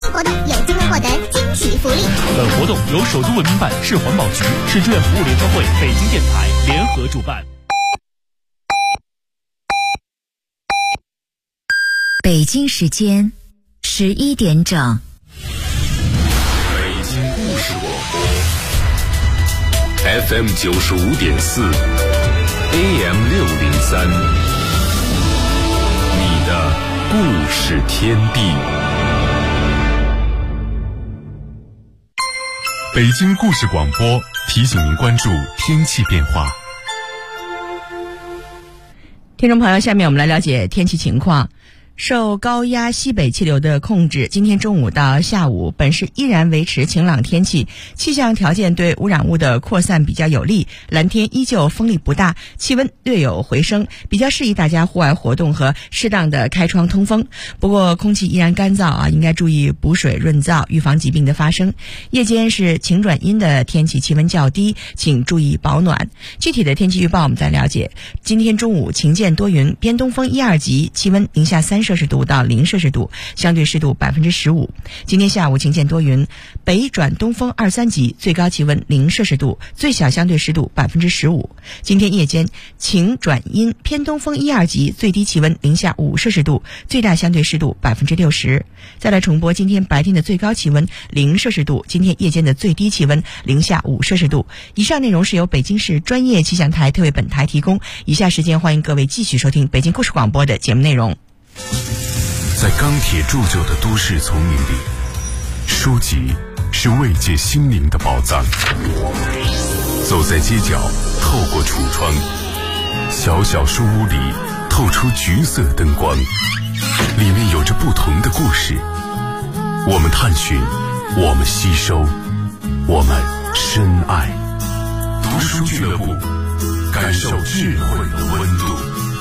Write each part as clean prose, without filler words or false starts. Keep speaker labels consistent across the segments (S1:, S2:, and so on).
S1: 活动有机会获得惊喜福利。
S2: 本活动由首都文明办、市环保局、市志愿服务联合会、北京电台联合主办。
S3: 北京时间11点整。
S4: 北京故事广播 FM 95.4 AM 603，你的故事天地。北京故事广播提醒您关注天气变化。
S5: 听众朋友，下面我们来了解天气情况。受高压西北气流的控制，今天中午到下午，本市依然维持晴朗天气，气象条件对污染物的扩散比较有利，蓝天依旧风力不大，气温略有回升，比较适宜大家户外活动和适当的开窗通风。不过空气依然干燥应该注意补水润燥，预防疾病的发生。夜间是晴转阴的天气，气温较低，请注意保暖。具体的天气预报我们再了解。今天中午晴间多云，偏东风1、2级，气温零下3摄氏度到0摄氏度，相对湿度15%。今天下午晴间多云，北转东风2、3级，最高气温0摄氏度，最小相对湿度15%。今天夜间晴转阴，偏东风1、2级，最低气温零下5摄氏度，最大相对湿度60%。再来重播今天白天的最高气温0摄氏度，今天夜间的最低气温零下5摄氏度。以上内容是由北京市专业气象台特为本台提供。以下时间欢迎各位继续收听北京故事广播的节目内容。
S4: 在钢铁铸就的都市丛林里，书籍是慰藉心灵的宝藏。走在街角，透过橱窗，小小书屋里透出橘色灯光，里面有着不同的故事。我们探寻，我们吸收，我们深爱。读书俱乐部，感受智慧的温度。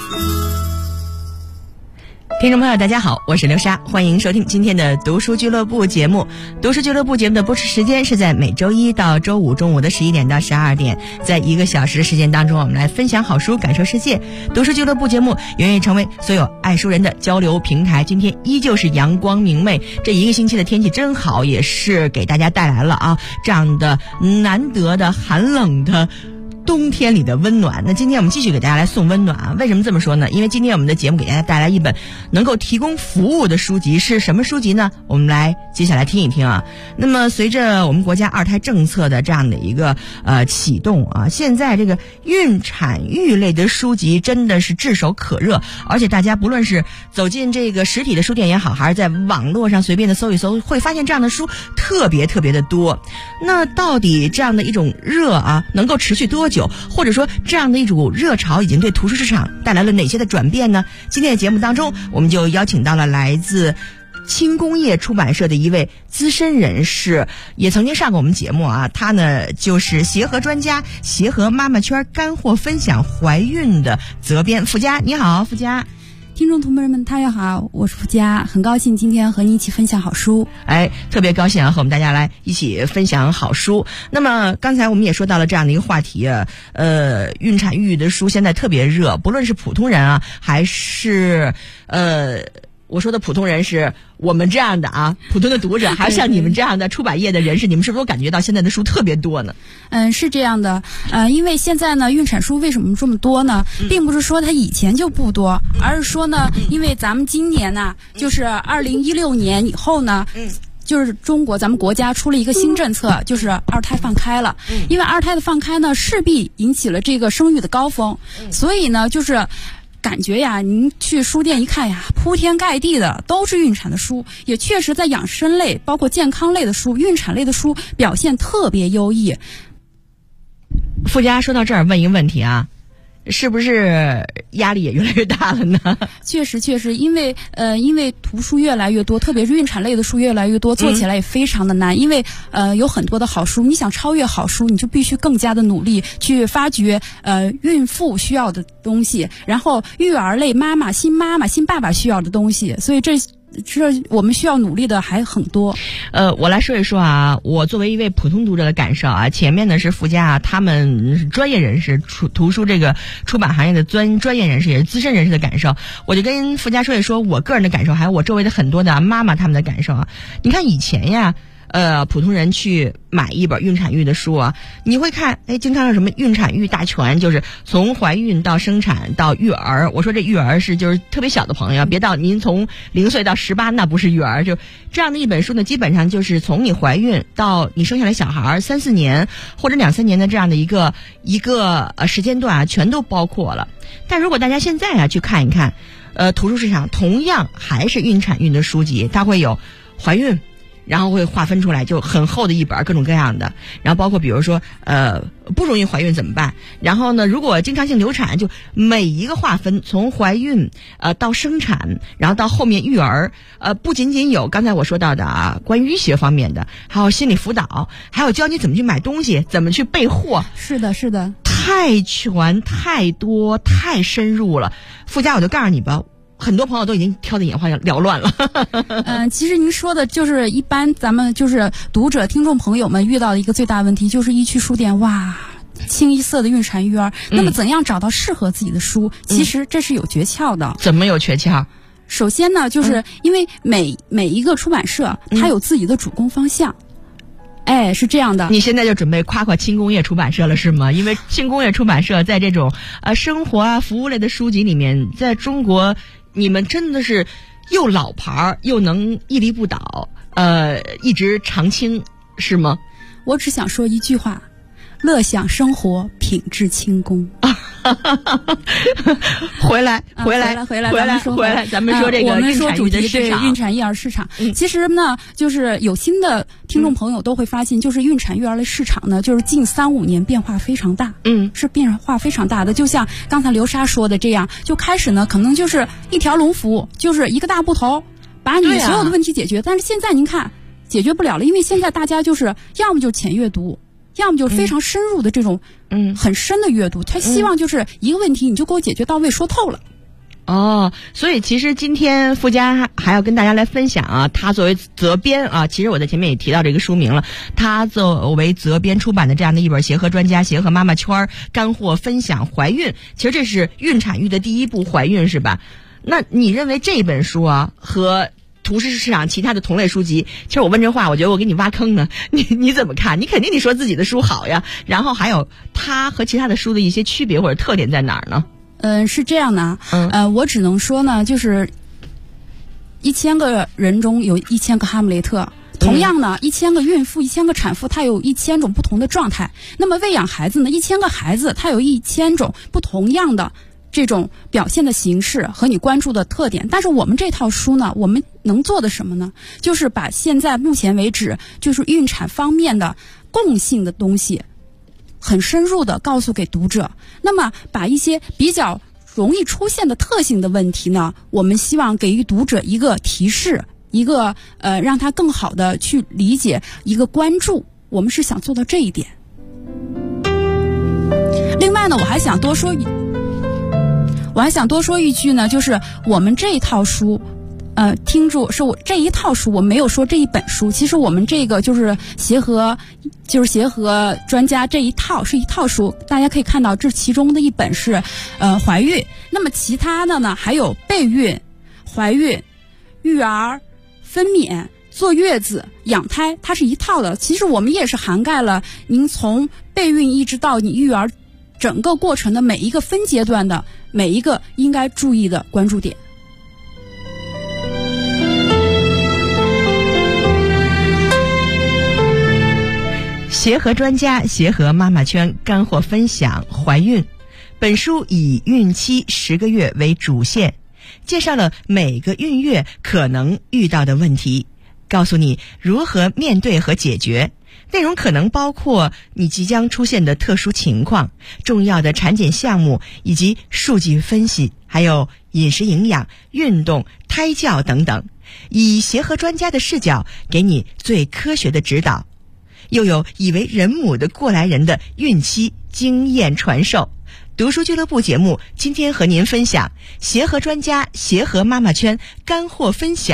S5: 听众朋友大家好，我是刘莎，欢迎收听今天的读书俱乐部节目。读书俱乐部节目的播出时间是在每周一到周五中午的11点到12点，在1个小时的时间当中，我们来分享好书，感受世界。读书俱乐部节目愿意成为所有爱书人的交流平台。今天依旧是阳光明媚，这1个星期的天气真好，也是给大家带来了这样的难得的寒冷的冬天里的温暖。那今天我们继续给大家来送温暖为什么这么说呢？因为今天我们的节目给大家带来一本能够提供服务的书籍，是什么书籍呢？我们来接下来听一听啊。那么随着我们国家2胎政策的这样的一个启动现在这个孕产育类的书籍真的是炙手可热，而且大家不论是走进这个实体的书店也好，还是在网络上随便的搜一搜，会发现这样的书特别的多。那到底这样的一种热能够持续多久？或者说这样的一股热潮已经对图书市场带来了哪些的转变呢？今天的节目当中，我们就邀请到了来自轻工业出版社的一位资深人士，也曾经上过我们节目他呢就是协和专家、协和妈妈圈干货分享怀孕的责编付佳。你好，付佳。
S6: 听众同志们大家好，我是付佳，很高兴今天和你一起分享好书。
S5: 特别高兴和我们大家来一起分享好书。那么刚才我们也说到了这样的一个话题孕产育的书现在特别热，不论是普通人还是我说的普通人是我们这样的普通的读者，还是像你们这样的出版业的人士，你们是不是都感觉到现在的书特别多呢？
S6: 是这样的，因为现在呢，孕产书为什么这么多呢？并不是说它以前就不多，而是说呢，因为咱们今年呢，就是2016年以后呢，就是咱们国家出了一个新政策，就是2胎放开了。因为2胎的放开呢，势必引起了这个生育的高峰，所以呢，就是感觉您去书店一看铺天盖地的都是孕产的书，也确实在养生类包括健康类的书，孕产类的书表现特别优异。
S5: 付佳说到这儿问一个问题是不是压力也越来越大了呢？
S6: 确实，因为图书越来越多，特别是孕产类的书越来越多，做起来也非常的难。因为有很多的好书，你想超越好书，你就必须更加的努力去发掘孕妇需要的东西，然后育儿类新妈妈、新爸爸需要的东西。所以这我们需要努力的还很多。
S5: 我来说一说啊，我作为一位普通读者的感受啊，前面呢是附加啊，他们是专业人士，图书这个出版行业的专业人士，也是资深人士的感受。我就跟附加说一说我个人的感受，还有我周围的很多的妈妈他们的感受啊。你看以前呀。普通人去买一本孕产育的书啊，你会看，经常有什么孕产育大全，就是从怀孕到生产到育儿。我说这育儿是就是特别小的朋友，别到您从0岁到18，那不是育儿。就这样的一本书呢，基本上就是从你怀孕到你生下来小孩3-4年或者2-3年的这样的一个时间段啊，全都包括了。但如果大家现在啊去看一看，图书市场同样还是孕产育的书籍，它会有怀孕。然后会划分出来，就很厚的一本，各种各样的。然后包括比如说，不容易怀孕怎么办？然后呢，如果经常性流产，就每一个划分，从怀孕到生产，然后到后面育儿，不仅仅有刚才我说到的啊，关于医学方面的，还有心理辅导，还有教你怎么去买东西，怎么去备货。
S6: 是的，是的，
S5: 太全、太多、太深入了。附加我就告诉你吧。很多朋友都已经挑得眼花缭乱了。
S6: 其实您说的就是一般咱们就是读者听众朋友们遇到的一个最大问题，就是一去书店，哇，清一色的孕产育儿。那么怎样找到适合自己的书？其实这是有诀窍的。
S5: 怎么有诀窍？
S6: 首先呢，就是因为每一个出版社它有自己的主攻方向。是这样的。
S5: 你现在就准备夸夸轻工业出版社了是吗？因为轻工业出版社在这种生活啊服务类的书籍里面，在中国你们真的是又老牌又能屹立不倒，一直常青，是吗？
S6: 我只想说一句话：乐享生活，品质轻工。
S5: 回来，咱们说这个
S6: 我们说主题
S5: 对
S6: 孕产育儿市场。其实呢，就是有新的听众朋友都会发现，就是孕产育儿的市场呢，就是近3-5年变化非常大。是变化非常大的。就像刚才刘莎说的这样，就开始呢，可能就是一条龙服务，就是一个大部头，把你所有的问题解决。但是现在您看，解决不了了，因为现在大家就是要么就浅阅读。要么就是非常深入的这种，很深的阅读。他希望就是一个问题你就给我解决到位，说透了。
S5: 所以其实今天附加还要跟大家来分享啊，他作为责编啊，其实我在前面也提到这个书名了，他作为责编出版的这样的一本协和专家协和妈妈圈干货分享怀孕，其实这是孕产育的第一步，怀孕是吧？那你认为这本书啊和图书市场其他的同类书籍，其实我问这话，我觉得我给你挖坑呢。你怎么看？你肯定你说自己的书好呀，然后还有它和其他的书的一些区别或者特点在哪儿呢？
S6: 是这样的，我只能说呢，就是1000个人中有1000个哈姆雷特。同样呢，1000个孕妇、1000个产妇，它有1000种不同的状态。那么喂养孩子呢，1000个孩子，它有1000种不同样的这种表现的形式和你关注的特点。但是我们这套书呢，我们能做的什么呢？就是把现在目前为止就是孕产方面的共性的东西很深入的告诉给读者。那么把一些比较容易出现的特性的问题呢，我们希望给予读者一个提示，一个让他更好的去理解，一个关注。我们是想做到这一点。另外呢，我还想多说一句呢，就是我们这一套书，听住是我这一套书，我没有说这一本书。其实我们这个就是协和专家这一套是一套书，大家可以看到，这其中的一本是怀孕，那么其他的呢还有备孕、怀孕、育儿、分娩、坐月子、养胎，它是一套的。其实我们也是涵盖了您从备孕一直到你育儿整个过程的每一个分阶段的每一个应该注意的关注点。
S5: 协和专家协和妈妈圈干货分享怀孕。本书以孕期10个月为主线，介绍了每个孕月可能遇到的问题，告诉你如何面对和解决。内容可能包括你即将出现的特殊情况、重要的产检项目以及数据分析，还有饮食营养、运动、胎教等等，以协和专家的视角给你最科学的指导。又有已为人母的过来人的孕期经验传授。读书俱乐部节目今天和您分享协和专家协和妈妈圈干货分享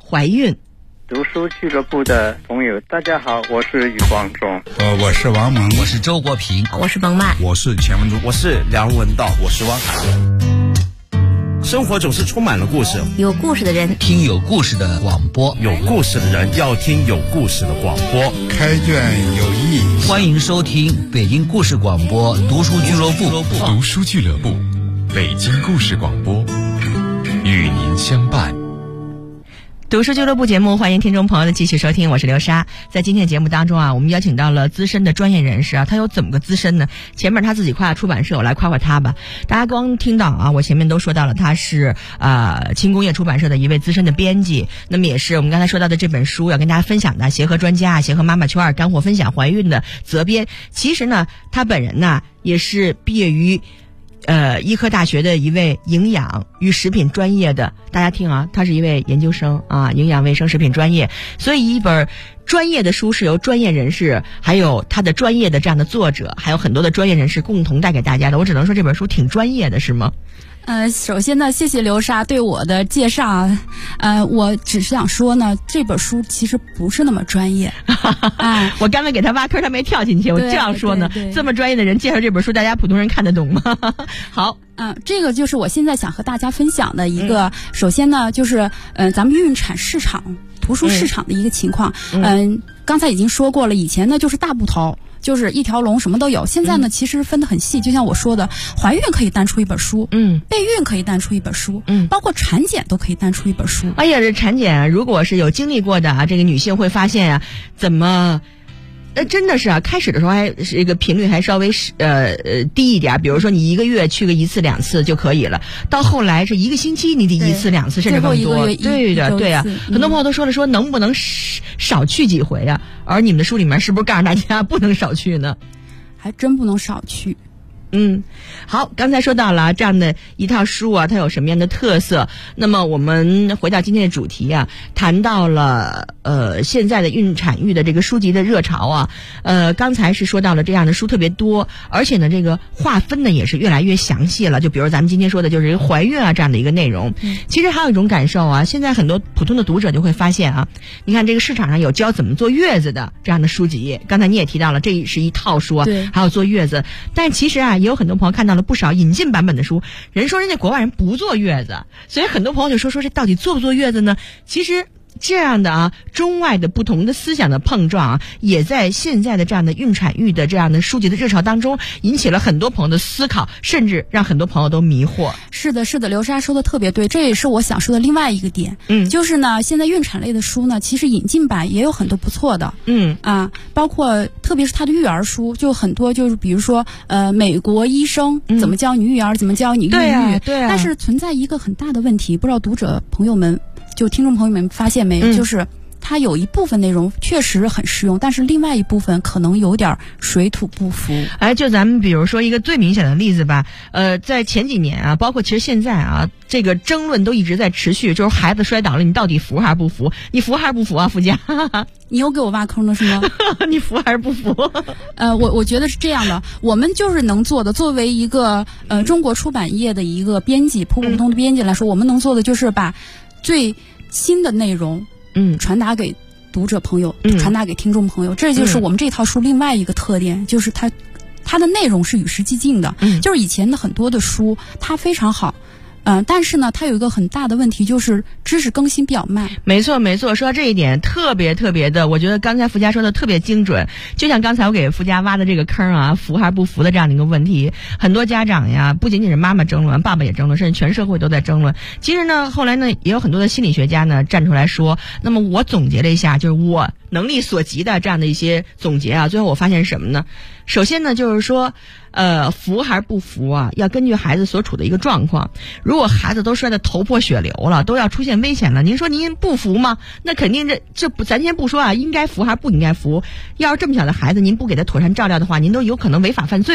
S5: 怀孕。
S7: 读书俱乐部的朋友，大家好，我是余光中。
S8: 我是王蒙，
S9: 我是周国平，
S3: 我是冯曼，
S8: 我是钱文忠，
S10: 我是梁文道，我是汪海。生活总是充满了故事，
S3: 有故事的人
S9: 听有故事的广播，
S10: 有故事的人要听有故事的广播。
S8: 开卷有益，
S9: 欢迎收听北京故事广播读书俱乐部。
S4: 读书俱乐部，北京故事广播，与您相伴。
S5: 读书俱乐部节目，欢迎听众朋友的继续收听，我是刘莎。在今天的节目当中啊，我们邀请到了资深的专业人士啊，他有怎么个资深呢？前面他自己夸出版社，我来夸夸他吧。大家光听到啊，我前面都说到了，他是轻工业出版社的一位资深的编辑，那么也是我们刚才说到的这本书要跟大家分享的协和专家、协和妈妈圈干货分享怀孕的责编。其实呢，他本人呢也是毕业于医科大学的一位营养与食品专业的，大家听啊，他是一位研究生啊，营养卫生食品专业。所以一本专业的书是由专业人士，还有他的专业的这样的作者，还有很多的专业人士共同带给大家的。我只能说这本书挺专业的，是吗？
S6: 首先呢，谢谢刘莎对我的介绍。我只是想说呢，这本书其实不是那么专业。
S5: 我刚才给他挖坑，他没跳进去。我这样说呢，这么专业的人介绍这本书，大家普通人看得懂吗？好，
S6: 这个就是我现在想和大家分享的一个。首先呢，就是咱们孕产市场、图书市场的一个情况。刚才已经说过了，以前呢就是大部头。就是一条龙什么都有，现在呢其实分得很细，就像我说的，怀孕可以单出一本书，备孕可以单出一本书，包括产检都可以单出一本书。
S5: 哎呀，这产检如果是有经历过的啊，这个女性会发现啊，怎么真的是啊，开始的时候还是一个频率还稍微低一点，比如说你1个月去个1次2次就可以了，到后来是1个星期你得1次2次甚至更多。对的，对啊，很多朋友都说能不能少去几回啊？而你们的书里面是不是告诉大家不能少去呢？
S6: 还真不能少去。
S5: 好，刚才说到了这样的一套书啊，它有什么样的特色？那么我们回到今天的主题啊，谈到了现在的孕产育的这个书籍的热潮啊，刚才是说到了这样的书特别多，而且呢这个划分呢也是越来越详细了。就比如咱们今天说的就是一个怀孕啊这样的一个内容。其实还有一种感受啊，现在很多普通的读者就会发现啊，你看这个市场上有教怎么坐月子的这样的书籍，刚才你也提到了，这是一套书啊，还有坐月子，但其实啊也有很多朋友看到了不少引进版本的书，人说人家国外人不坐月子，所以很多朋友就说这到底坐不坐月子呢？其实这样的啊，中外的不同的思想的碰撞啊，也在现在的这样的孕产育的这样的书籍的热潮当中，引起了很多朋友的思考，甚至让很多朋友都迷惑。
S6: 是的，是的，刘莎说的特别对，这也是我想说的另外一个点。就是呢，现在孕产类的书呢，其实引进版也有很多不错的。包括特别是它的育儿书，就很多，就是比如说美国医生怎么教你育儿，怎么教你孕育。对啊。但是存在一个很大的问题，不知道读者朋友们。就听众朋友们发现没，就是它有一部分内容确实很实用，但是另外一部分可能有点水土不服。
S5: 就咱们比如说一个最明显的例子吧，在前几年啊，包括其实现在啊，这个争论都一直在持续，就是孩子摔倒了，你到底服还是不服？你服还是不服啊，付佳？
S6: 你又给我挖坑了是吗？
S5: 你服还是不服？
S6: 我觉得是这样的，我们就是能做的，作为一个中国出版业的一个编辑，普通的编辑来说，我们能做的就是把最新的内容传达给读者朋友，传达给听众朋友，这就是我们这套书另外一个特点，就是它的内容是与时俱进的。就是以前的很多的书它非常好，但是呢，它有一个很大的问题，就是知识更新比较慢。
S5: 没错，说到这一点，特别的，我觉得刚才付佳说的特别精准。就像刚才我给付佳挖的这个坑啊，服还是不服的这样的一个问题，很多家长呀，不仅仅是妈妈争论，爸爸也争论，甚至全社会都在争论。其实呢，后来呢，也有很多的心理学家呢站出来说，那么我总结了一下，就是我能力所及的这样的一些总结啊，最后我发现是什么呢？首先呢，就是说服还是不服啊，要根据孩子所处的一个状况。如果孩子都摔得头破血流了，都要出现危险了，您说您不服吗？那肯定这不，咱先不说啊，应该服还是不应该服。要是这么小的孩子，您不给他妥善照料的话，您都有可能违法犯罪。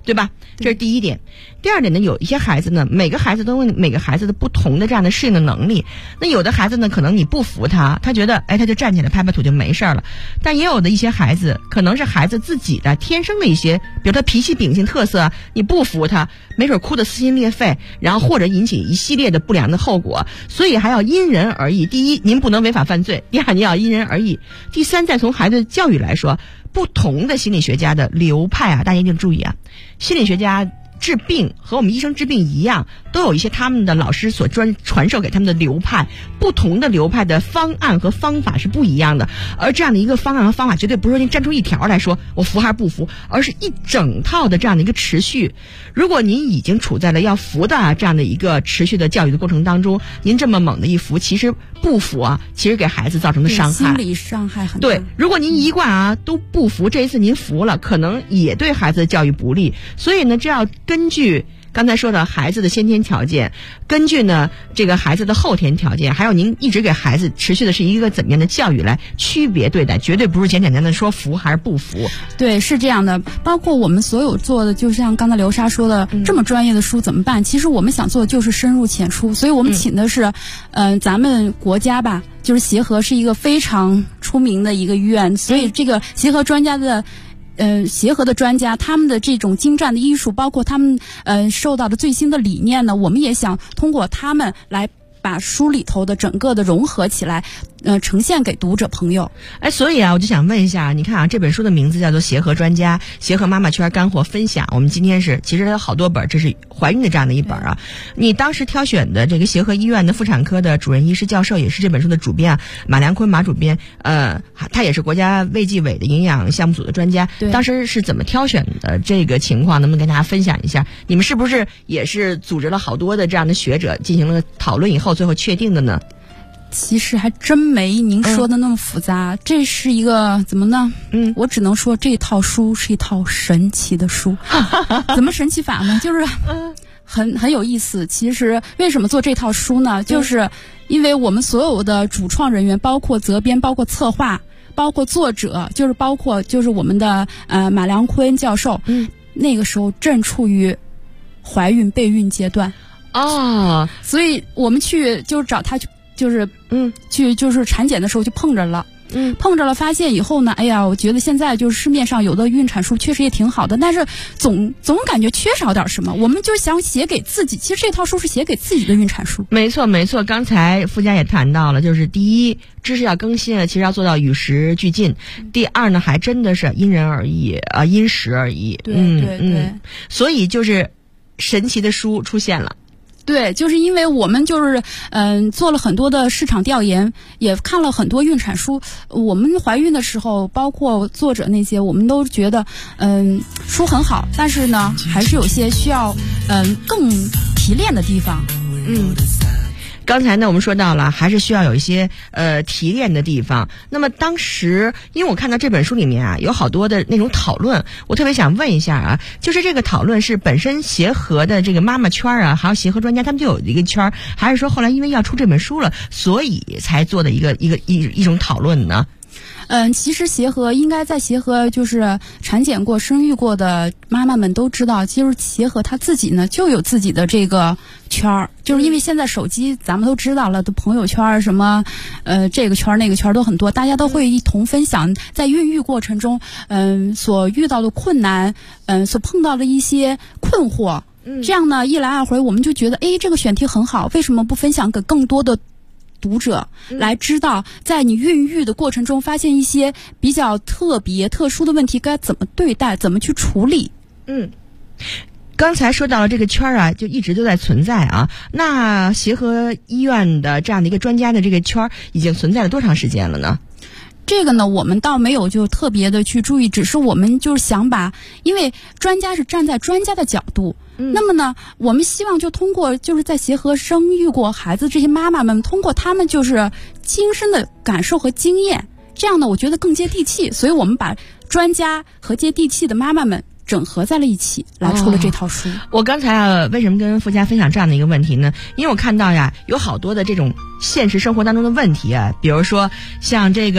S5: 对吧？这是第一点。第二点呢，有一些孩子呢，每个孩子都有每个孩子的不同的这样的适应的能力。那有的孩子呢，可能你不扶他，他觉得他就站起来拍拍土就没事了。但也有的一些孩子，可能是孩子自己的天生的一些，比如他脾气秉性特色，你不扶他，没准哭得撕心裂肺，然后或者引起一系列的不良的后果。所以还要因人而异。第一，您不能违法犯罪；第二，您要因人而异。第三，再从孩子的教育来说，不同的心理学家的流派啊，大家一定注意啊，心理学家治病和我们医生治病一样，都有一些他们的老师所传授给他们的流派，不同的流派的方案和方法是不一样的。而这样的一个方案和方法，绝对不是说您站出一条来说我服还是不服，而是一整套的这样的一个持续。如果您已经处在了要服的这样的一个持续的教育的过程当中，您这么猛的一服，其实不服啊，其实给孩子造成的伤害，
S6: 心理伤害很大。
S5: 对，如果您一贯啊都不服，这一次您服了，可能也对孩子的教育不利。所以呢，这要根据刚才说的孩子的先天条件，根据呢这个孩子的后天条件，还有您一直给孩子持续的是一个怎么样的教育来区别对待，绝对不是简简单单的说服还是不服。
S6: 对，是这样的。包括我们所有做的，就像刚才刘莎说的，这么专业的书怎么办？其实我们想做的就是深入浅出，所以我们请的是咱们国家吧，就是协和是一个非常出名的一个医院，所以这个协和专家的协和的专家，他们的这种精湛的医术，包括他们受到的最新的理念呢，我们也想通过他们来把书里头的整个的融合起来，呈现给读者朋友。
S5: 所以啊，我就想问一下，你看啊，这本书的名字叫做《协和专家协和妈妈圈干货分享》，我们今天其实有好多本，这是怀孕的这样的一本啊。你当时挑选的这个协和医院的妇产科的主任医师教授，也是这本书的主编啊，马良坤马主编，他也是国家卫计委的营养项目组的专家。当时是怎么挑选的这个情况，能不能跟大家分享一下？你们是不是也是组织了好多的这样的学者进行了讨论以后，最后确定的呢？
S6: 其实还真没您说的那么复杂，这是一个怎么呢？我只能说这套书是一套神奇的书。怎么神奇法呢？就是很有意思。其实为什么做这套书呢？就是因为我们所有的主创人员，包括责编，包括策划，包括作者，包括我们的马良坤教授，那个时候正处于怀孕备孕阶段所以我们去找他去。去产检的时候就碰着了，发现以后呢，哎呀，我觉得现在就是市面上有的孕产书确实也挺好的，但是总感觉缺少点什么，我们就想写给自己。其实这套书是写给自己的孕产书。
S5: 没错，刚才傅家也谈到了，就是第一，知识要更新了，其实要做到与时俱进；第二呢，还真的是因人而异因时而异。
S6: 对，
S5: 所以就是神奇的书出现了。
S6: 对，就是因为我们做了很多的市场调研，也看了很多孕产书。我们怀孕的时候，包括作者那些，我们都觉得书很好，但是呢，还是有些需要更提炼的地方。
S5: 刚才呢，我们说到了，还是需要有一些提炼的地方。那么当时，因为我看到这本书里面啊，有好多的那种讨论，我特别想问一下啊，就是这个讨论是本身协和的这个妈妈圈啊，还有协和专家他们就有一个圈，还是说后来因为要出这本书了，所以才做的一种讨论呢？
S6: 其实协和应该在协和就是产检过、生育过的妈妈们都知道，其实协和他自己呢就有自己的这个圈儿，就是因为现在手机咱们都知道了的朋友圈什么，这个圈那个圈都很多，大家都会一同分享在孕育过程中，所遇到的困难，所碰到的一些困惑。这样呢一来二回，我们就觉得，这个选题很好，为什么不分享给更多的读者来知道，在你孕育的过程中发现一些比较特别特殊的问题该怎么对待，怎么去处理。
S5: 刚才说到了这个圈啊，就一直都在存在啊。那协和医院的这样的一个专家的这个圈已经存在了多长时间了呢？
S6: 这个呢，我们倒没有就特别的去注意，只是我们就是想把，因为专家是站在专家的角度，那么呢，我们希望就通过就是在协和生育过孩子这些妈妈们，通过他们就是亲身的感受和经验，这样呢，我觉得更接地气，所以我们把专家和接地气的妈妈们整合在了一起，来出了这套书。
S5: 我刚才为什么跟傅家分享这样的一个问题呢？因为我看到呀，有好多的这种现实生活当中的问题啊，比如说像这个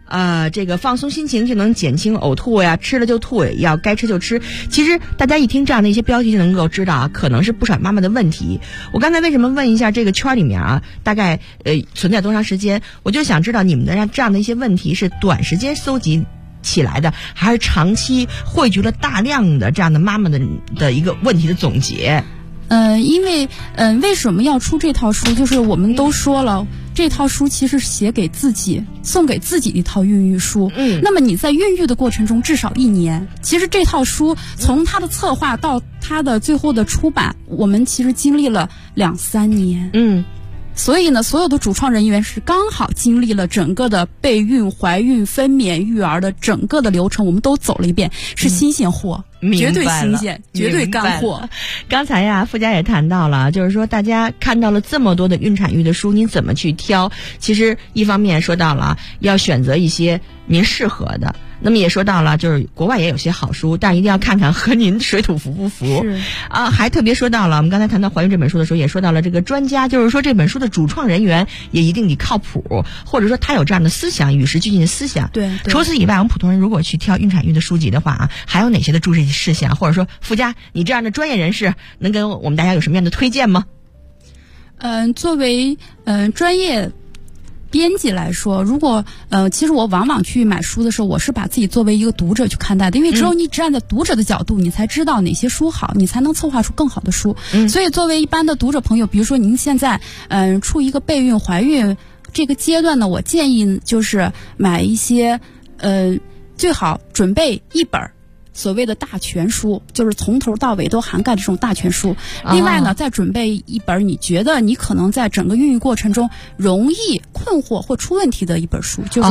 S5: 这个放松心情就能减轻呕吐呀，吃了就吐，要该吃就吃。其实大家一听这样的一些标题就能够知道啊，可能是不少妈妈的问题。我刚才为什么问一下这个圈里面啊，大概存在多长时间？我就想知道你们的这样的一些问题是短时间搜集起来的，还是长期汇聚了大量的这样的妈妈的一个问题的总结？
S6: 因为为什么要出这套书？就是我们都说了，这套书其实是写给自己、送给自己的一套孕育书。那么你在孕育的过程中至少1年，其实这套书从它的策划到它的最后的出版，我们其实经历了2-3年。所以呢，所有的主创人员是刚好经历了整个的备孕、怀孕、分娩、育儿的整个的流程，我们都走了一遍，是新鲜货，绝对新鲜，绝对干货。
S5: 刚才呀，傅佳也谈到了，就是说大家看到了这么多的孕产育的书，您怎么去挑？其实一方面说到了要选择一些您适合的。那么也说到了，就是国外也有些好书，但一定要看看和您水土服不服。还特别说到了，我们刚才谈到怀孕这本书的时候，也说到了这个专家，就是说这本书的主创人员也一定得靠谱，或者说他有这样的思想，与时俱进的思想。
S6: 对。
S5: 除此以外，我们普通人如果去挑孕产育的书籍的话啊，还有哪些的注意事项？或者说傅佳，你这样的专业人士能给我们大家有什么样的推荐吗？
S6: 作为专业编辑来说，如果其实我往往去买书的时候，我是把自己作为一个读者去看待的，因为只有你站在读者的角度，你才知道哪些书好，你才能策划出更好的书。所以作为一般的读者朋友，比如说您现在处一个备孕、怀孕这个阶段呢，我建议就是买一些最好准备一本所谓的大全书，就是从头到尾都涵盖这种大全书。另外呢，再准备一本你觉得你可能在整个孕育过程中容易困惑或出问题的一本书，就是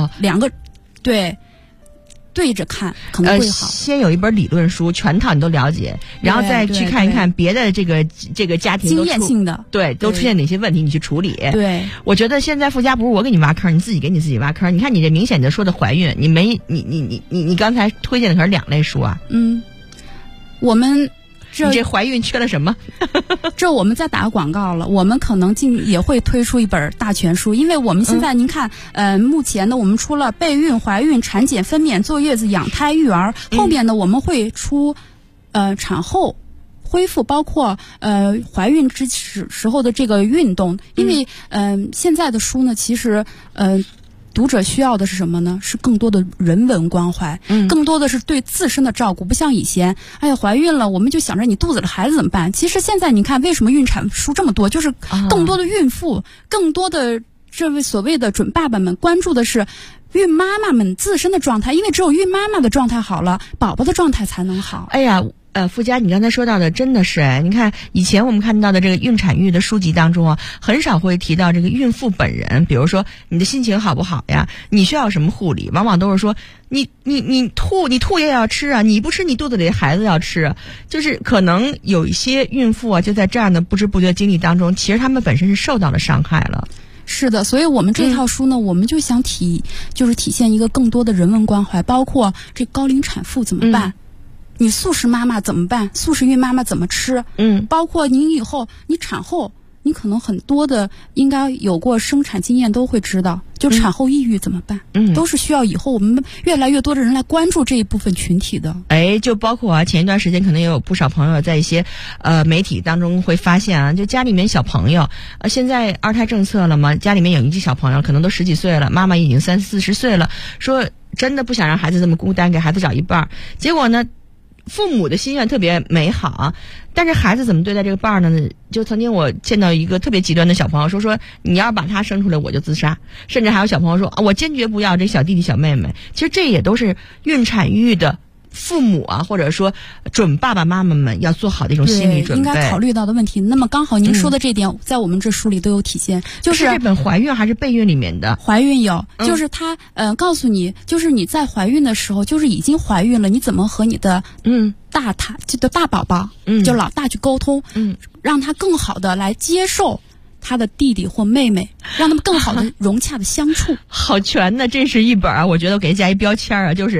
S6: 2个对着看可能会好。
S5: 先有一本理论书，全套你都了解，然后再去看一看别的这个家庭
S6: 经验性的，
S5: 都出现哪些问题，你去处理。
S6: 对，
S5: 我觉得现在傅佳不是我给你挖坑，你自己给你自己挖坑。你看你这明显的说的怀孕，你刚才推荐的可是2类书啊。
S6: 我们
S5: 你这怀孕缺了什么？
S6: 这我们在打广告了，我们可能也会推出一本大全书，因为我们现在您看，目前呢我们出了备孕、怀孕、产检、分娩、坐月子、养胎、育儿，后面呢我们会出产后恢复，包括怀孕之时候的这个运动，因为现在的书呢，其实读者需要的是什么呢？是更多的人文关怀，更多的是对自身的照顾，不像以前，哎呀，怀孕了，我们就想着你肚子里孩子怎么办？其实现在你看，为什么孕产书这么多？就是更多的孕妇，更多的这位所谓的准爸爸们关注的是孕妈妈们自身的状态，因为只有孕妈妈的状态好了，宝宝的状态才能好。
S5: 哎呀。傅佳，你刚才说到的真的是你看以前我们看到的这个孕产育的书籍当中啊，很少会提到这个孕妇本人，比如说你的心情好不好呀，你需要什么护理，往往都是说你吐也要吃啊，你不吃你肚子里的孩子要吃啊，就是可能有一些孕妇啊，就在这样的不知不觉经历当中，其实他们本身是受到了伤害了。
S6: 是的，所以我们这套书呢，我们就想体现一个更多的人文关怀，包括这高龄产妇怎么办？你素食妈妈怎么办？素食孕妈妈怎么吃？包括您以后你产后，你可能很多的应该有过生产经验都会知道，就产后抑郁怎么办？都是需要以后我们越来越多的人来关注这一部分群体的。
S5: 就包括前一段时间可能也有不少朋友在一些媒体当中会发现啊，就家里面小朋友现在2胎政策了嘛，家里面有一些小朋友可能都10几岁了，妈妈已经30-40岁了，说真的不想让孩子这么孤单，给孩子找一伴儿，结果呢父母的心愿特别美好啊，但是孩子怎么对待这个伴儿呢？就曾经我见到一个特别极端的小朋友说你要把他生出来我就自杀，甚至还有小朋友说我坚决不要这小弟弟小妹妹。其实这也都是孕产育的父母啊，或者说准爸爸妈妈们要做好的一种心理准备，
S6: 应该考虑到的问题。那么刚好您说的这点，在我们这书里都有体现。就是
S5: 这本怀孕还是备孕里面的？
S6: 怀孕有，就是他告诉你，就是你在怀孕的时候，就是已经怀孕了，你怎么和你的大宝宝，就老大去沟通，让他更好的来接受他的弟弟或妹妹，让他们更好的融洽的相处。
S5: 好全的，这是一本啊！我觉得我给加一标签啊，就是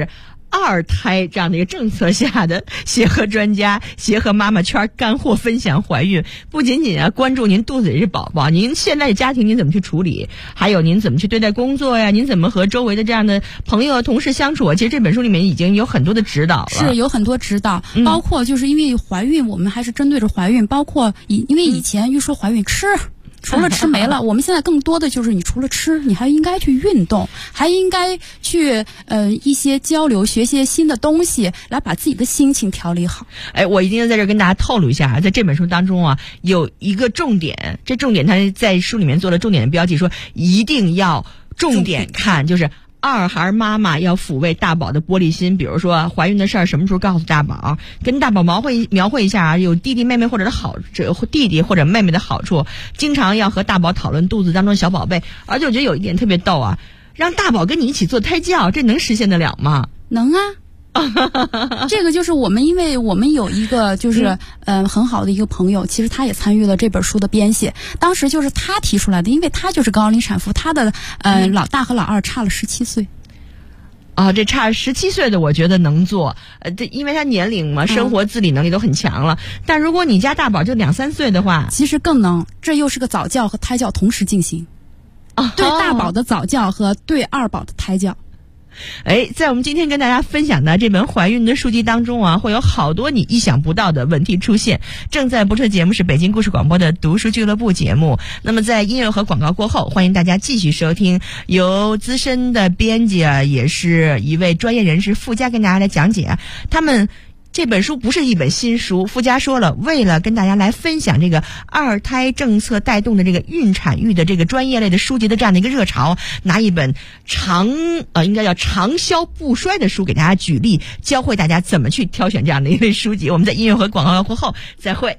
S5: 二胎这样的一个政策下的协和专家、协和妈妈圈干货分享怀孕，不仅仅关注您肚子里的宝宝，您现在家庭您怎么去处理，还有您怎么去对待工作呀，您怎么和周围的这样的朋友同事相处，其实这本书里面已经有很多的指导了。
S6: 是有很多指导，包括就是因为怀孕，我们还是针对着怀孕，包括因为以前一说怀孕吃。除了吃没了，我们现在更多的就是你除了吃，你还应该去运动，还应该去一些交流，学些新的东西，来把自己的心情调理好。
S5: 我一定要在这儿跟大家透露一下，在这本书当中啊，有一个重点，这重点它在书里面做了重点的标记，说一定要重点看，就是二孩妈妈要抚慰大宝的玻璃心，比如说怀孕的事儿什么时候告诉大宝，跟大宝描绘一下有弟弟妹妹或者的弟弟或者妹妹的好处，经常要和大宝讨论肚子当中的小宝贝。而且我觉得有一点特别逗啊，让大宝跟你一起做胎教，这能实现得了吗？
S6: 能啊。这个就是我们，因为我们有一个就是很好的一个朋友，其实他也参与了这本书的编写。当时就是他提出来的，因为他就是高龄产妇，他的老大和老二差了17岁。
S5: 这差17岁的我觉得能做，因为他年龄嘛，生活自理能力都很强了。但如果你家大宝就2、3岁的话，
S6: 其实更能。这又是个早教和胎教同时进行，对大宝的早教和对二宝的胎教。
S5: 在我们今天跟大家分享的这本怀孕的书籍当中啊，会有好多你意想不到的问题出现。正在播出的节目是北京故事广播的读书俱乐部节目。那么在音乐和广告过后，欢迎大家继续收听由资深的编辑也是一位专业人士附加跟大家来讲解他们这本书不是一本新书，附加说了，为了跟大家来分享这个二胎政策带动的这个孕产育的这个专业类的书籍的这样的一个热潮，拿一本应该叫长销不衰的书给大家举例，教会大家怎么去挑选这样的一类书籍。我们在音乐和广告过后再会。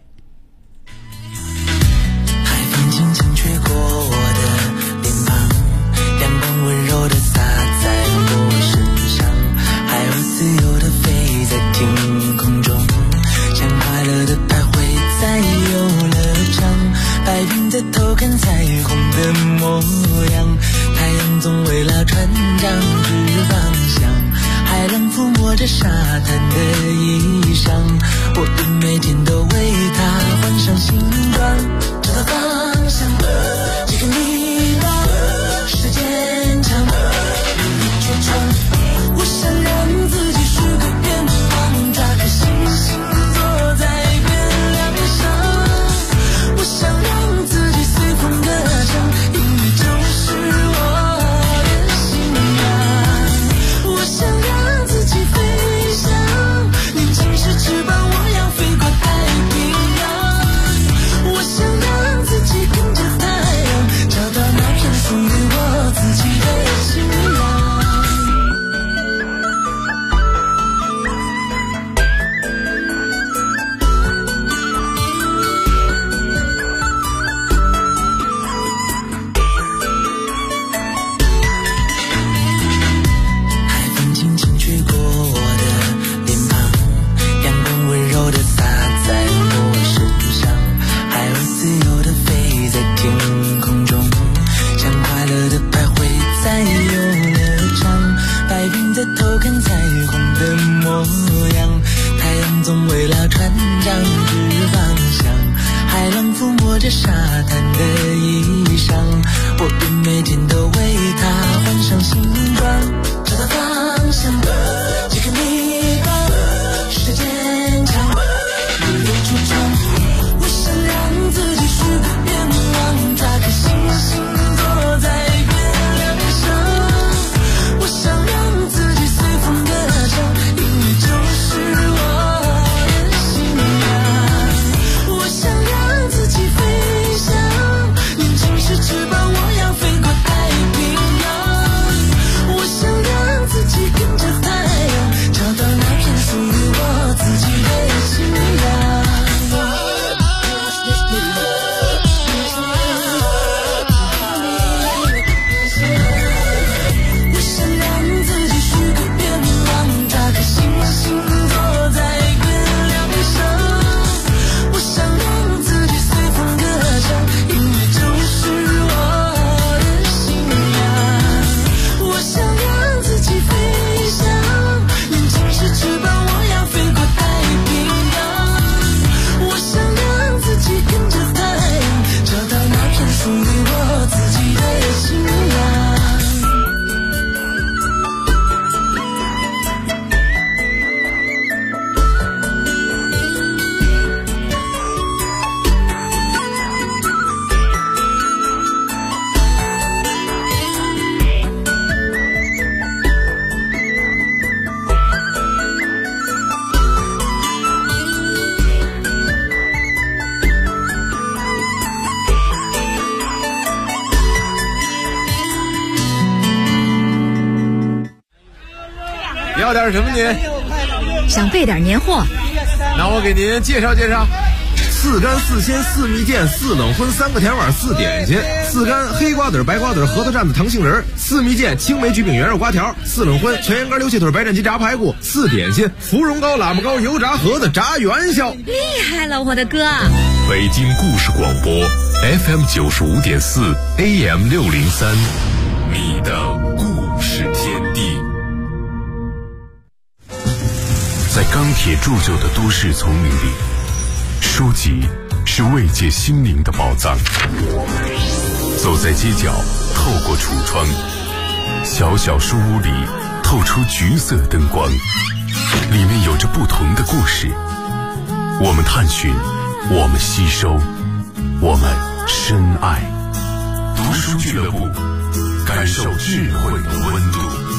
S11: 海风轻轻吹过我的脸庞，阳光温柔地洒在我身上，海鸥自由地飞在天空中，像快乐的徘徊在游乐场，白云在偷看彩虹的模样，太阳总为了船长指方向，海浪抚摸着沙滩的衣裳，我的每天都为它换上新装，找到方向，这个迷茫，时间长，努力去闯，我想让自己许个愿望，抓个星星坐在月亮上，我想让自己随风歌唱，因为就是我的信仰，我想让自己飞翔，年轻时翅膀我要飞过太平洋，我想让自己跟着太阳，找到那片属于我自己的信仰。沙滩的衣裳，我便每天都为它换上新装，找到方向，这个迷茫，时间长，努力去闯，我想让自己许个愿望，抓个星星坐在月亮上，我想让自己随风歌唱，因为就是我的信仰，我想让自己飞翔，年轻时翅膀我要飞过太平洋，我想
S12: 要点什么您？
S3: 想备点年货。
S12: 那我给您介绍介绍。4干4鲜4蜜饯4冷荤3个甜碗4点心，4干黑瓜子白瓜子核桃蘸子糖杏仁，4蜜饯青梅焗饼圆肉瓜条，4冷荤全羊肝溜蟹腿白斩鸡炸排骨，4点心芙蓉糕喇嘛糕油炸盒子炸元宵。
S3: 厉害了，我的哥！
S4: 北京故事广播 FM 95.4 AM 603，你的故事天地。在钢铁铸就的都市丛林里，书籍是慰藉心灵的宝藏。走在街角，透过橱窗，小小书屋里透出橘色灯光，里面有着不同的故事。我们探寻，我们吸收，我们深爱。读书俱乐部，感受智慧的温度。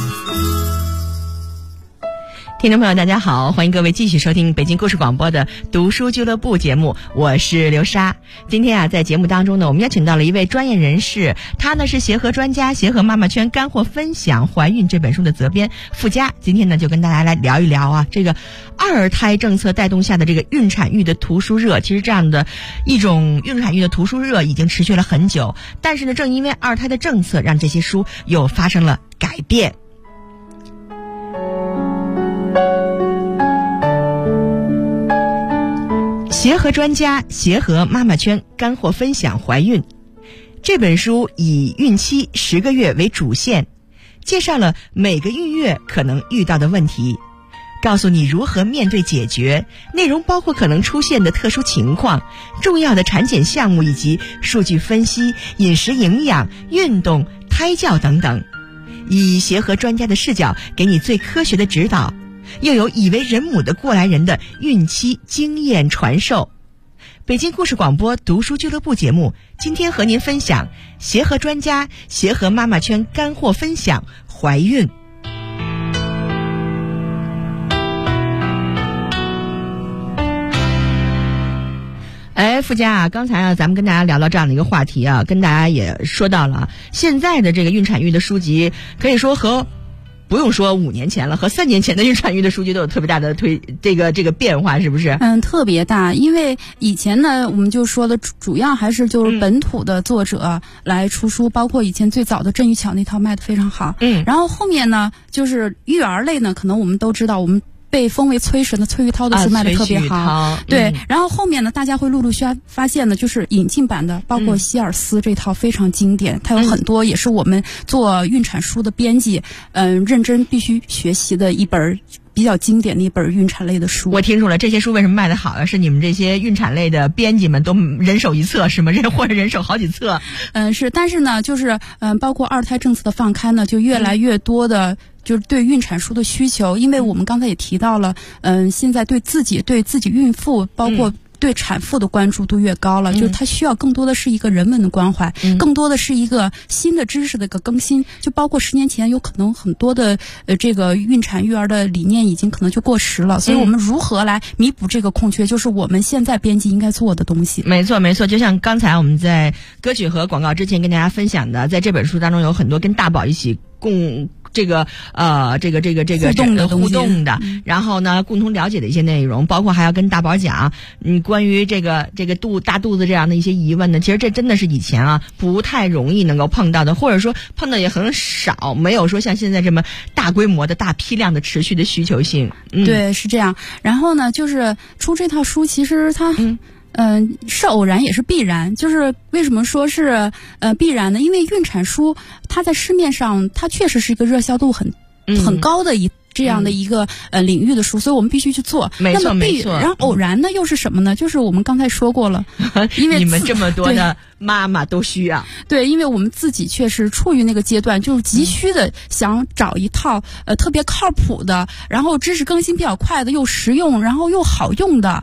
S5: 听众朋友大家好，欢迎各位继续收听北京故事广播的读书俱乐部节目，我是刘莎。今天在节目当中呢，我们邀请到了一位专业人士，他呢是协和专家协和妈妈圈干货分享怀孕这本书的责编傅佳。今天呢就跟大家来聊一聊这个二胎政策带动下的这个孕产育的图书热。其实这样的一种孕产育的图书热已经持续了很久，但是呢正因为二胎的政策让这些书又发生了改变。协和专家协和妈妈圈干货分享怀孕这本书以孕期10个月为主线，介绍了每个孕月可能遇到的问题，告诉你如何面对解决，内容包括可能出现的特殊情况、重要的产检项目以及数据分析、饮食营养、运动、胎教等等，以协和专家的视角给你最科学的指导，又有已为人母的过来人的孕期经验传授。北京故事广播读书俱乐部节目今天和您分享协和专家协和妈妈圈干货分享怀孕。傅佳刚才咱们跟大家聊到这样的一个话题跟大家也说到了现在的这个孕产育的书籍，可以说和不用说5年前了，和3年前的孕产育的书籍都有特别大的这个变化，是不是？
S6: 特别大。因为以前呢，我们就说的主要还是就是本土的作者来出书，包括以前最早的郑玉巧那套卖得非常好。然后后面呢，就是育儿类呢，可能我们都知道，我们被封为催神的崔玉涛的书卖得特别好，对。然后后面呢，大家会陆续发现呢，就是引进版的，包括希尔斯这套非常经典，它有很多也是我们做孕产书的编辑，认真必须学习的一本比较经典的一本孕产类的书。
S5: 我听出了这些书为什么卖得好是你们这些孕产类的编辑们都人手一册是吗？或者人手好几册？
S6: 是，但是呢，就是包括二胎政策的放开呢，就越来越多的。就是对孕产书的需求，因为我们刚才也提到了，现在对自己孕妇，包括对产妇的关注度越高了，就是它需要更多的是一个人文的关怀，更多的是一个新的知识的一个更新。就包括10年前有可能很多的这个孕产育儿的理念已经可能就过时了，所以我们如何来弥补这个空缺，就是我们现在编辑应该做的东西。
S5: 没错没错，就像刚才我们在歌曲和广告之前跟大家分享的，在这本书当中有很多跟大宝一起互动的，然后呢，共同了解的一些内容，包括还要跟大宝讲，关于这个大肚子这样的一些疑问呢，其实这真的是以前不太容易能够碰到的，或者说碰到也很少，没有说像现在这么大规模的大批量的持续的需求性。
S6: 对，是这样。然后呢，就是出这套书，其实它是偶然也是必然。就是为什么说是必然呢？因为孕产书它在市面上它确实是一个热销度很高的这样的一个领域的书，所以我们必须去做。
S5: 没错没错。
S6: 然后偶然呢又是什么呢？就是我们刚才说过了，因为
S5: 你们这么多的妈妈都需要。
S6: 对，因为我们自己确实处于那个阶段，就是急需的想找一套特别靠谱的，然后知识更新比较快的，又实用，然后又好用的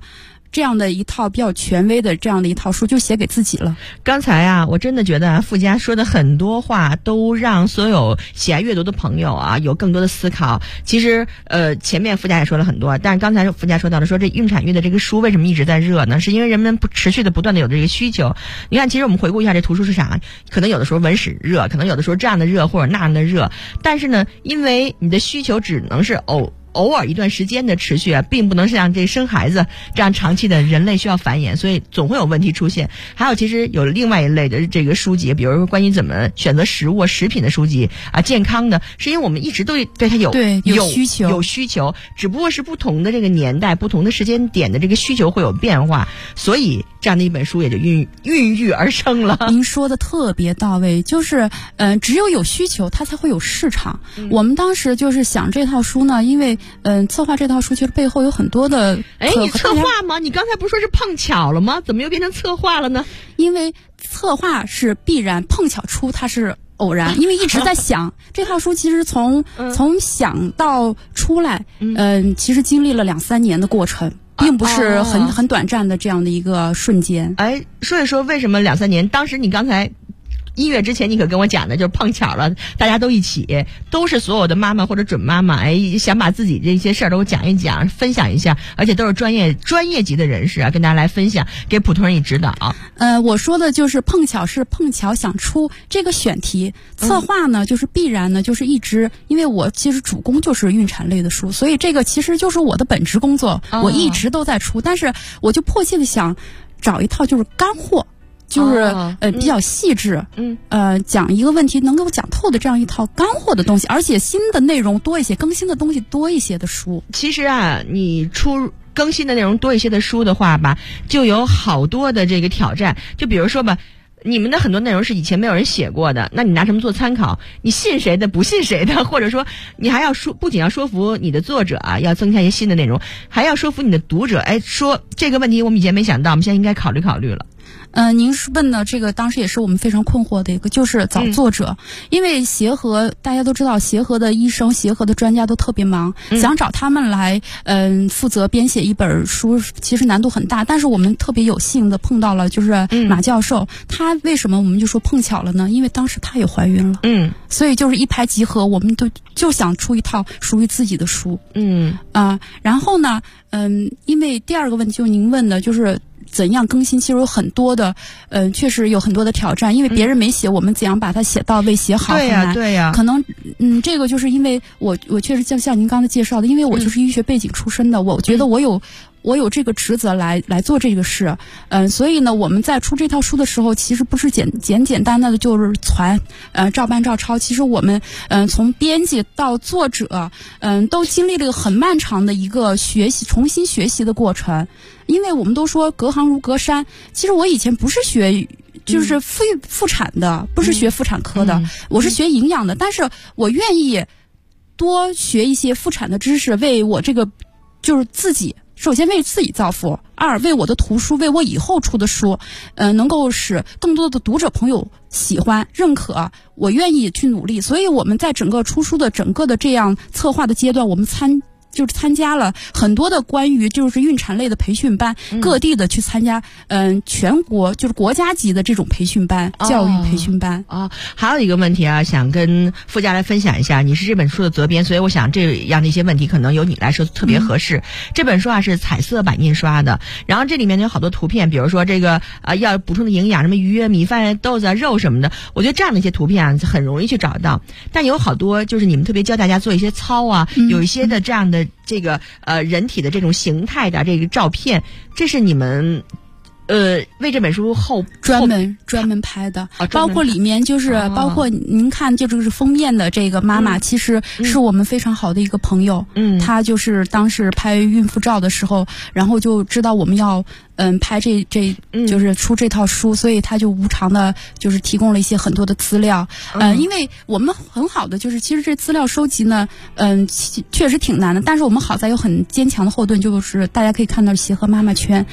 S6: 这样的一套比较权威的这样的一套书就写给自己了。
S5: 刚才啊，我真的觉得傅家说的很多话都让所有喜爱阅读的朋友啊有更多的思考。其实前面傅家也说了很多，但是刚才傅家说到了，说这孕产育的这个书为什么一直在热呢？是因为人们持续的不断的有这个需求。你看，其实我们回顾一下这图书市场，可能有的时候文史热，可能有的时候这样的热或者那样的热，但是呢，因为你的需求只能是偶尔一段时间的持续啊，并不能像这生孩子这样长期的人类需要繁衍，所以总会有问题出现。还有其实有另外一类的这个书籍，比如说关于怎么选择食物、食品的书籍啊，健康的，是因为我们一直都对它有需求，只不过是不同的这个年代、不同的时间点的这个需求会有变化，所以这样的一本书也就孕育而生了。
S6: 您说的特别到位，就是只有需求，它才会有市场。我们当时就是想这套书呢，因为策划这套书其实背后有很多的。
S5: 你策划吗？你刚才不是说是碰巧了吗？怎么又变成策划了呢？
S6: 因为策划是必然，碰巧出它是偶然，因为一直在想这套书，其实从想到出来，其实经历了2-3年的过程。并不是很短暂的这样的一个瞬间。
S5: 说一说为什么2-3年？当时你刚才音乐之前你可跟我讲的就是碰巧了，大家都一起，都是所有的妈妈或者准妈妈，想把自己这些事儿都讲一讲，分享一下，而且都是专业级的人士啊，跟大家来分享，给普通人以指导。
S6: 我说的就是碰巧想出这个选题，策划呢就是必然呢就是一直，因为我其实主攻就是孕产类的书，所以这个其实就是我的本职工作，我一直都在出，但是我就迫切的想找一套就是干货。就是比较细致，讲一个问题能够讲透的这样一套干货的东西，而且新的内容多一些，更新的东西多一些的书。
S5: 其实啊，你出更新的内容多一些的书的话吧，就有好多的这个挑战。就比如说吧，你们的很多内容是以前没有人写过的，那你拿什么做参考？你信谁的不信谁的？或者说你还要不仅要说服你的作者啊，要增加一些新的内容，还要说服你的读者，说这个问题我们以前没想到，我们现在应该考虑考虑了。
S6: 您问的这个当时也是我们非常困惑的一个，就是找作者，因为协和大家都知道，协和的医生、协和的专家都特别忙，想找他们来负责编写一本书，其实难度很大。但是我们特别有幸的碰到了就是马教授，他为什么我们就说碰巧了呢？因为当时他也怀孕了，所以就是一拍即合，我们就想出一套属于自己的书，然后呢，因为第二个问题就是您问的就是怎样更新，其实有很多的，确实有很多的挑战，因为别人没写，我们怎样把它写到位、写好很难。
S5: 对呀。
S6: 可能，这个就是因为我确实像您刚才介绍的，因为我就是医学背景出身的，我觉得我有这个职责来做这个事，所以呢，我们在出这套书的时候，其实不是简单的就是传，照搬照抄。其实我们，从编辑到作者，都经历了一个很漫长的一个重新学习的过程。因为我们都说隔行如隔山，其实我以前不是学就是妇产的，不是学妇产科的，我是学营养的，但是我愿意多学一些妇产的知识，为我这个就是自己。首先为自己造福，二为我的图书，为我以后出的书，能够使更多的读者朋友喜欢、认可，我愿意去努力。所以我们在整个出书的整个的这样策划的阶段，我们参加了很多的关于就是孕产类的培训班，各地的去参加，全国就是国家级的这种培训班，教育培训班。
S5: 还有一个问题啊，想跟傅家来分享一下，你是这本书的责编，所以我想这样的一些问题可能由你来说特别合适。这本书啊是彩色版印刷的，然后这里面有好多图片，比如说这个要补充的营养，什么鱼、米饭、豆子、肉什么的，我觉得这样的一些图片啊很容易去找到，但有好多就是你们特别教大家做一些操啊，有一些的这样的这个人体的这种形态的这个照片，这是你们为这本书专
S6: 门拍的，包括里面就是包括您看就这个是封面的这个妈妈，其实是我们非常好的一个朋友，她就是当时拍孕妇照的时候，然后就知道我们要拍这就是出这套书，所以他就无偿的就是提供了一些很多的资料，因为我们很好的就是其实这资料收集呢，确实挺难的，但是我们好在有很坚强的后盾，就是大家可以看到协和妈妈圈，